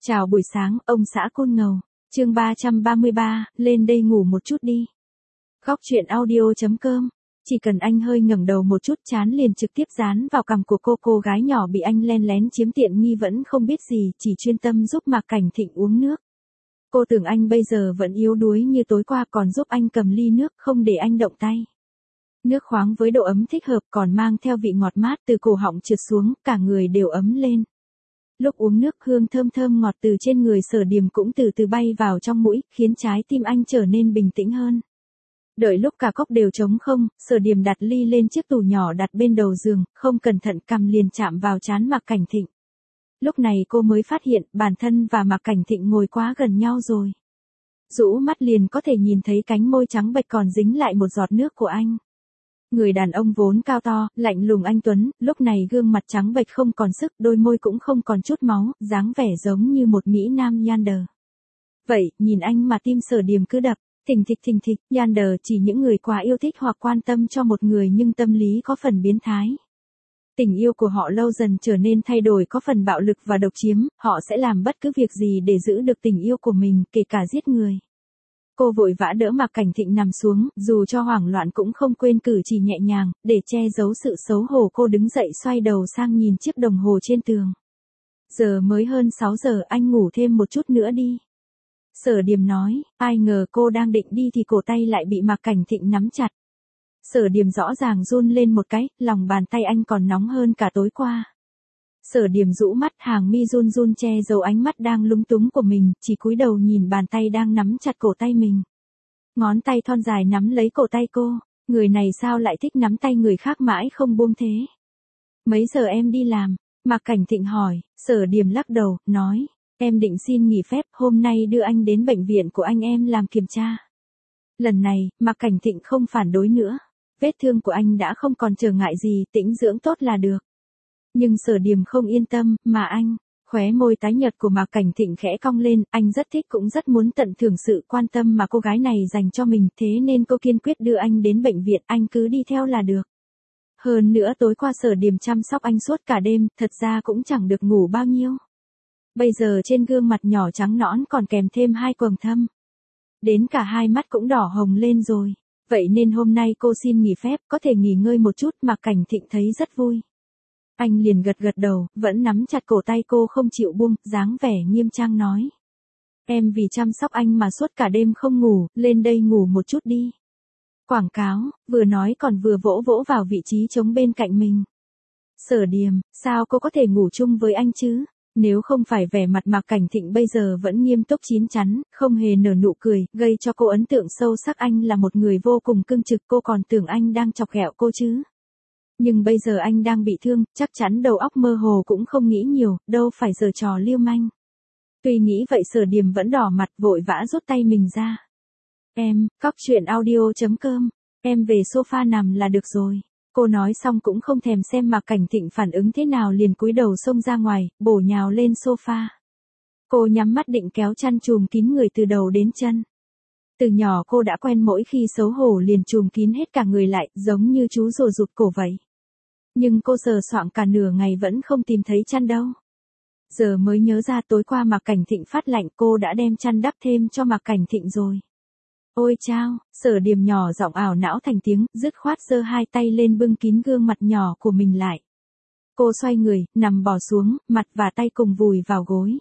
Chào buổi sáng, ông xã Côn Ngầu. Chương 333, lên đây ngủ một chút đi. Góc truyện audio.com. Chỉ cần anh hơi ngẩng đầu một chút, trán liền trực tiếp dán vào cằm của cô gái nhỏ bị anh len lén chiếm tiện nghi vẫn không biết gì, chỉ chuyên tâm giúp Mạc Cảnh Thịnh uống nước. Cô tưởng anh bây giờ vẫn yếu đuối như tối qua, còn giúp anh cầm ly nước, không để anh động tay. Nước khoáng với độ ấm thích hợp, còn mang theo vị ngọt mát từ cổ họng trượt xuống, cả người đều ấm lên. Lúc uống nước, hương thơm thơm ngọt từ trên người Sở Điềm cũng từ từ bay vào trong mũi, khiến trái tim anh trở nên bình tĩnh hơn. Đợi lúc cả cốc đều trống không, Sở Điềm đặt ly lên chiếc tủ nhỏ đặt bên đầu giường, không cẩn thận cằm liền chạm vào trán Mạc Cảnh Thịnh. Lúc này cô mới phát hiện bản thân và Mạc Cảnh Thịnh ngồi quá gần nhau rồi. Rũ mắt liền có thể nhìn thấy cánh môi trắng bệch còn dính lại một giọt nước của anh. Người đàn ông vốn cao to, lạnh lùng anh tuấn, lúc này gương mặt trắng bệch không còn sức, đôi môi cũng không còn chút máu, dáng vẻ giống như một mỹ nam Yander. Vậy, nhìn anh mà tim Sở Điềm cứ đập, thình thịch, Yander chỉ những người quá yêu thích hoặc quan tâm cho một người nhưng tâm lý có phần biến thái. Tình yêu của họ lâu dần trở nên thay đổi, có phần bạo lực và độc chiếm, họ sẽ làm bất cứ việc gì để giữ được tình yêu của mình, kể cả giết người. Cô vội vã đỡ Mạc Cảnh Thịnh nằm xuống, dù cho hoảng loạn cũng không quên cử chỉ nhẹ nhàng, để che giấu sự xấu hổ. Cô đứng dậy xoay đầu sang nhìn chiếc đồng hồ trên tường. Giờ mới hơn 6 giờ, anh ngủ thêm một chút nữa đi. Sở Điềm nói, ai ngờ cô đang định đi thì cổ tay lại bị Mạc Cảnh Thịnh nắm chặt. Sở Điềm rõ ràng run lên một cái, lòng bàn tay anh còn nóng hơn cả tối qua. Sở Điềm rũ mắt, hàng mi run run che giấu ánh mắt đang lúng túng của mình, chỉ cúi đầu nhìn bàn tay đang nắm chặt cổ tay mình. Ngón tay thon dài nắm lấy cổ tay cô, người này sao lại thích nắm tay người khác mãi không buông thế. Mấy giờ em đi làm? Mạc Cảnh Thịnh hỏi. Sở Điềm lắc đầu, nói, em định xin nghỉ phép, hôm nay đưa anh đến bệnh viện của anh em làm kiểm tra. Lần này, Mạc Cảnh Thịnh không phản đối nữa. Vết thương của anh đã không còn trở ngại gì, tĩnh dưỡng tốt là được. Nhưng Sở Điềm không yên tâm, mà anh, khóe môi tái nhợt của Mạc Cảnh Thịnh khẽ cong lên, anh rất thích cũng rất muốn tận thưởng sự quan tâm mà cô gái này dành cho mình, thế nên cô kiên quyết đưa anh đến bệnh viện, anh cứ đi theo là được. Hơn nữa tối qua Sở Điềm chăm sóc anh suốt cả đêm, thật ra cũng chẳng được ngủ bao nhiêu. Bây giờ trên gương mặt nhỏ trắng nõn còn kèm thêm 2 quầng thâm. Đến cả 2 mắt cũng đỏ hồng lên rồi. Vậy nên hôm nay cô xin nghỉ phép, có thể nghỉ ngơi một chút. Mạc Cảnh Thịnh thấy rất vui. Anh liền gật đầu, vẫn nắm chặt cổ tay cô không chịu buông, dáng vẻ nghiêm trang nói. Em vì chăm sóc anh mà suốt cả đêm không ngủ, lên đây ngủ một chút đi. Quảng cáo, vừa nói còn vừa vỗ vào vị trí trống bên cạnh mình. Sở Điềm, sao cô có thể ngủ chung với anh chứ? Nếu không phải vẻ mặt Mạc Cảnh Thịnh bây giờ vẫn nghiêm túc chín chắn, không hề nở nụ cười, gây cho cô ấn tượng sâu sắc anh là một người vô cùng cương trực, cô còn tưởng anh đang chọc ghẹo cô chứ. Nhưng bây giờ anh đang bị thương, chắc chắn đầu óc mơ hồ cũng không nghĩ nhiều, đâu phải giở trò lưu manh. Tuy nghĩ vậy Sở Điềm vẫn đỏ mặt vội vã rút tay mình ra. Em, Góc truyện audio.com, em về sofa nằm là được rồi. Cô nói xong cũng không thèm xem Mạc Cảnh Thịnh phản ứng thế nào liền cúi đầu xông ra ngoài, bổ nhào lên sofa. Cô nhắm mắt định kéo chăn trùm kín người từ đầu đến chân. Từ nhỏ cô đã quen mỗi khi xấu hổ liền trùm kín hết cả người lại, giống như chú rùa rụt cổ vậy. Nhưng cô sờ soạng cả nửa ngày vẫn không tìm thấy chăn đâu. Giờ mới nhớ ra tối qua Mạc Cảnh Thịnh phát lạnh, cô đã đem chăn đắp thêm cho Mạc Cảnh Thịnh rồi. Ôi chao, Sở Điềm nhỏ giọng ảo não thành tiếng, dứt khoát giơ 2 tay lên bưng kín gương mặt nhỏ của mình lại. Cô xoay người, nằm bò xuống, mặt và tay cùng vùi vào gối.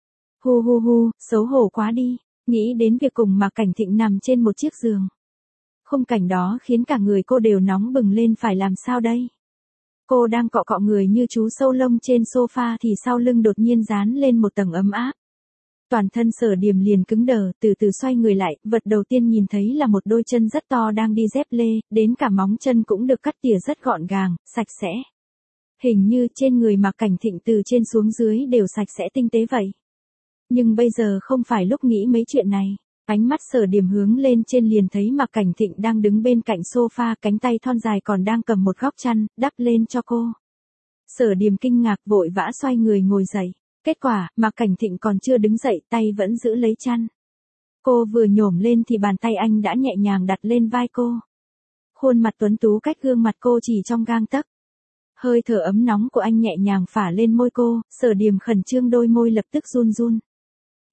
Hu, xấu hổ quá đi, nghĩ đến việc cùng Mạc Cảnh Thịnh nằm trên một chiếc giường. Khung cảnh đó khiến cả người cô đều nóng bừng lên, phải làm sao đây? Cô đang cọ người như chú sâu lông trên sofa thì sau lưng đột nhiên dán lên một tầng ấm áp. Toàn thân Sở Điềm liền cứng đờ, từ từ xoay người lại, vật đầu tiên nhìn thấy là một đôi chân rất to đang đi dép lê, đến cả móng chân cũng được cắt tỉa rất gọn gàng, sạch sẽ. Hình như trên người Mạc Cảnh Thịnh từ trên xuống dưới đều sạch sẽ tinh tế vậy. Nhưng bây giờ không phải lúc nghĩ mấy chuyện này. Ánh mắt Sở Điềm hướng lên trên liền thấy Mạc Cảnh Thịnh đang đứng bên cạnh sofa, cánh tay thon dài còn đang cầm một góc chăn, đắp lên cho cô. Sở Điềm kinh ngạc vội vã xoay người ngồi dậy. Kết quả, Mạc Cảnh Thịnh còn chưa đứng dậy, tay vẫn giữ lấy chăn. Cô vừa nhổm lên thì bàn tay anh đã nhẹ nhàng đặt lên vai cô. Khuôn mặt tuấn tú cách gương mặt cô chỉ trong gang tấc. Hơi thở ấm nóng của anh nhẹ nhàng phả lên môi cô, Sở Điềm khẩn trương đôi môi lập tức run run.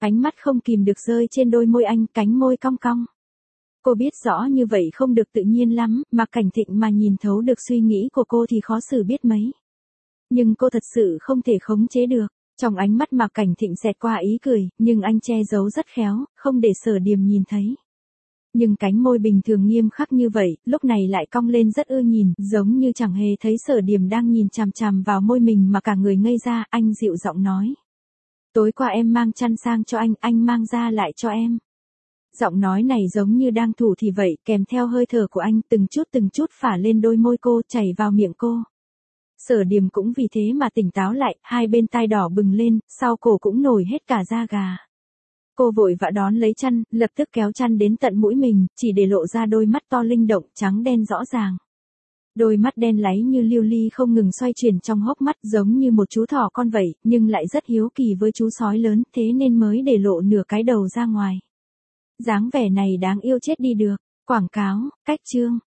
Ánh mắt không kìm được rơi trên đôi môi anh, cánh môi cong cong. Cô biết rõ như vậy không được tự nhiên lắm, mà Cảnh Thịnh mà nhìn thấu được suy nghĩ của cô thì khó xử biết mấy. Nhưng cô thật sự không thể khống chế được. Trong ánh mắt Mạc Cảnh Thịnh xẹt qua ý cười, nhưng anh che giấu rất khéo, không để Sở Điềm nhìn thấy. Nhưng cánh môi bình thường nghiêm khắc như vậy, lúc này lại cong lên rất ưa nhìn, giống như chẳng hề thấy Sở Điềm đang nhìn chằm chằm vào môi mình mà cả người ngây ra, anh dịu giọng nói. Tối qua em mang chăn sang cho anh mang ra lại cho em. Giọng nói này giống như đang thủ thì vậy, kèm theo hơi thở của anh từng chút phả lên đôi môi cô, chảy vào miệng cô. Sở Điềm cũng vì thế mà tỉnh táo lại, hai bên tai đỏ bừng lên, sau cổ cũng nổi hết cả da gà. Cô vội vã đón lấy chăn, lập tức kéo chăn đến tận mũi mình, chỉ để lộ ra đôi mắt to linh động, trắng đen rõ ràng. Đôi mắt đen láy như lưu ly không ngừng xoay chuyển trong hốc mắt giống như một chú thỏ con vậy, nhưng lại rất hiếu kỳ với chú sói lớn, thế nên mới để lộ nửa cái đầu ra ngoài. Dáng vẻ này đáng yêu chết đi được. Quảng cáo, cách chương.